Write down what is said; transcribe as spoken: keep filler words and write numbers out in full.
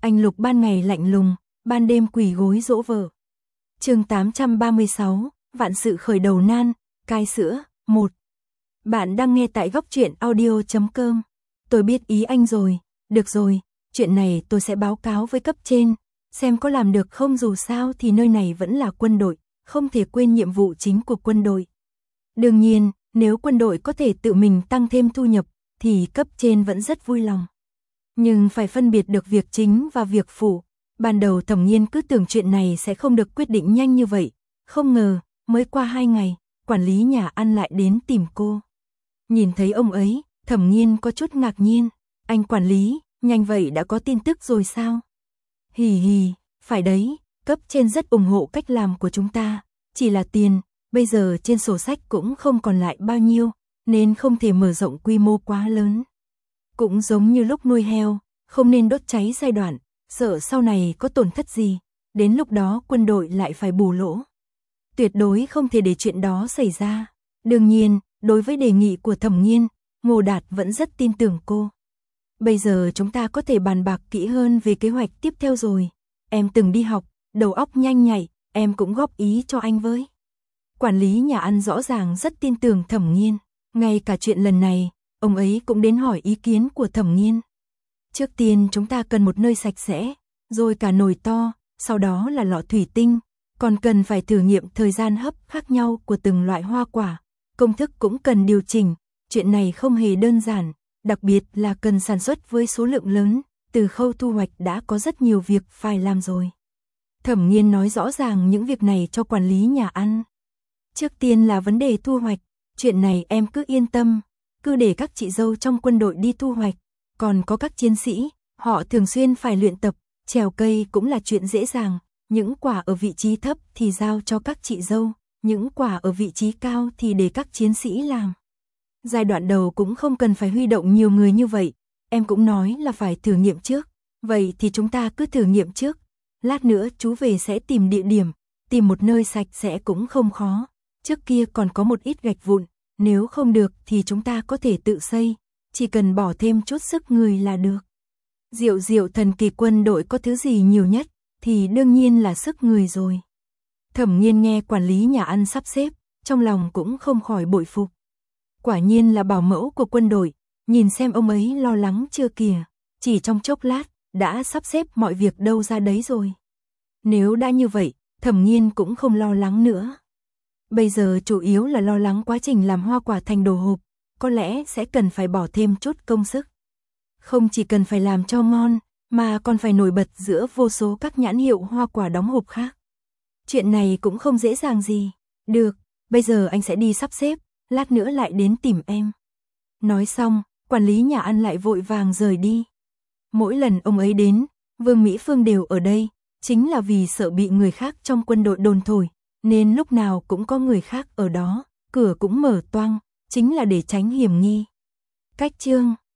Anh Lục ban ngày lạnh lùng, ban đêm quỳ gối dỗ vợ. Chương tám trăm ba mươi sáu, vạn sự khởi đầu nan, cai sữa, một. Bạn đang nghe tại góc truyện audio chấm com. Tôi biết ý anh rồi, được rồi, chuyện này tôi sẽ báo cáo với cấp trên, xem có làm được không, dù sao thì nơi này vẫn là quân đội, không thể quên nhiệm vụ chính của quân đội. Đương nhiên, nếu quân đội có thể tự mình tăng thêm thu nhập, thì cấp trên vẫn rất vui lòng. Nhưng phải phân biệt được việc chính và việc phụ. Ban đầu Thẩm Nghiên cứ tưởng chuyện này sẽ không được quyết định nhanh như vậy, không ngờ, mới qua hai ngày, quản lý nhà ăn lại đến tìm cô. Nhìn thấy ông ấy, Thẩm Nghiên có chút ngạc nhiên, anh quản lý, nhanh vậy đã có tin tức rồi sao? Hì hì, phải đấy, cấp trên rất ủng hộ cách làm của chúng ta, chỉ là tiền, bây giờ trên sổ sách cũng không còn lại bao nhiêu, nên không thể mở rộng quy mô quá lớn. Cũng giống như lúc nuôi heo, không nên đốt cháy giai đoạn, sợ sau này có tổn thất gì, đến lúc đó quân đội lại phải bù lỗ. Tuyệt đối không thể để chuyện đó xảy ra. Đương nhiên, đối với đề nghị của Thẩm Nghiên, Ngô Đạt vẫn rất tin tưởng cô. Bây giờ chúng ta có thể bàn bạc kỹ hơn về kế hoạch tiếp theo rồi. Em từng đi học, đầu óc nhanh nhạy, em cũng góp ý cho anh với. Quản lý nhà ăn rõ ràng rất tin tưởng Thẩm Nghiên, ngay cả chuyện lần này, ông ấy cũng đến hỏi ý kiến của Thẩm Nghiên. Trước tiên chúng ta cần một nơi sạch sẽ, rồi cả nồi to, sau đó là lọ thủy tinh, còn cần phải thử nghiệm thời gian hấp khác nhau của từng loại hoa quả, công thức cũng cần điều chỉnh, chuyện này không hề đơn giản, đặc biệt là cần sản xuất với số lượng lớn, từ khâu thu hoạch đã có rất nhiều việc phải làm rồi. Thẩm Nghiên nói rõ ràng những việc này cho quản lý nhà ăn. Trước tiên là vấn đề thu hoạch, chuyện này em cứ yên tâm, cứ để các chị dâu trong quân đội đi thu hoạch, còn có các chiến sĩ, họ thường xuyên phải luyện tập, trèo cây cũng là chuyện dễ dàng, những quả ở vị trí thấp thì giao cho các chị dâu, những quả ở vị trí cao thì để các chiến sĩ làm. Giai đoạn đầu cũng không cần phải huy động nhiều người như vậy, em cũng nói là phải thử nghiệm trước, vậy thì chúng ta cứ thử nghiệm trước, lát nữa chú về sẽ tìm địa điểm, tìm một nơi sạch sẽ cũng không khó, trước kia còn có một ít gạch vụn, nếu không được thì chúng ta có thể tự xây, chỉ cần bỏ thêm chút sức người là được. Diệu diệu thần kỳ quân đội có thứ gì nhiều nhất, thì đương nhiên là sức người rồi. Thẩm Nghiên nghe quản lý nhà ăn sắp xếp, trong lòng cũng không khỏi bội phục. Quả nhiên là bảo mẫu của quân đội, nhìn xem ông ấy lo lắng chưa kìa, chỉ trong chốc lát, đã sắp xếp mọi việc đâu ra đấy rồi. Nếu đã như vậy, Thẩm Nghiên cũng không lo lắng nữa. Bây giờ chủ yếu là lo lắng quá trình làm hoa quả thành đồ hộp, có lẽ sẽ cần phải bỏ thêm chút công sức. Không chỉ cần phải làm cho ngon, mà còn phải nổi bật giữa vô số các nhãn hiệu hoa quả đóng hộp khác. Chuyện này cũng không dễ dàng gì. Được, bây giờ anh sẽ đi sắp xếp, lát nữa lại đến tìm em. Nói xong, quản lý nhà ăn lại vội vàng rời đi. Mỗi lần ông ấy đến, Vương Mỹ Phương đều ở đây, chính là vì sợ bị người khác trong quân đội đồn thổi, nên lúc nào cũng có người khác ở đó, cửa cũng mở toang, chính là để tránh hiểm nghi. Cách chương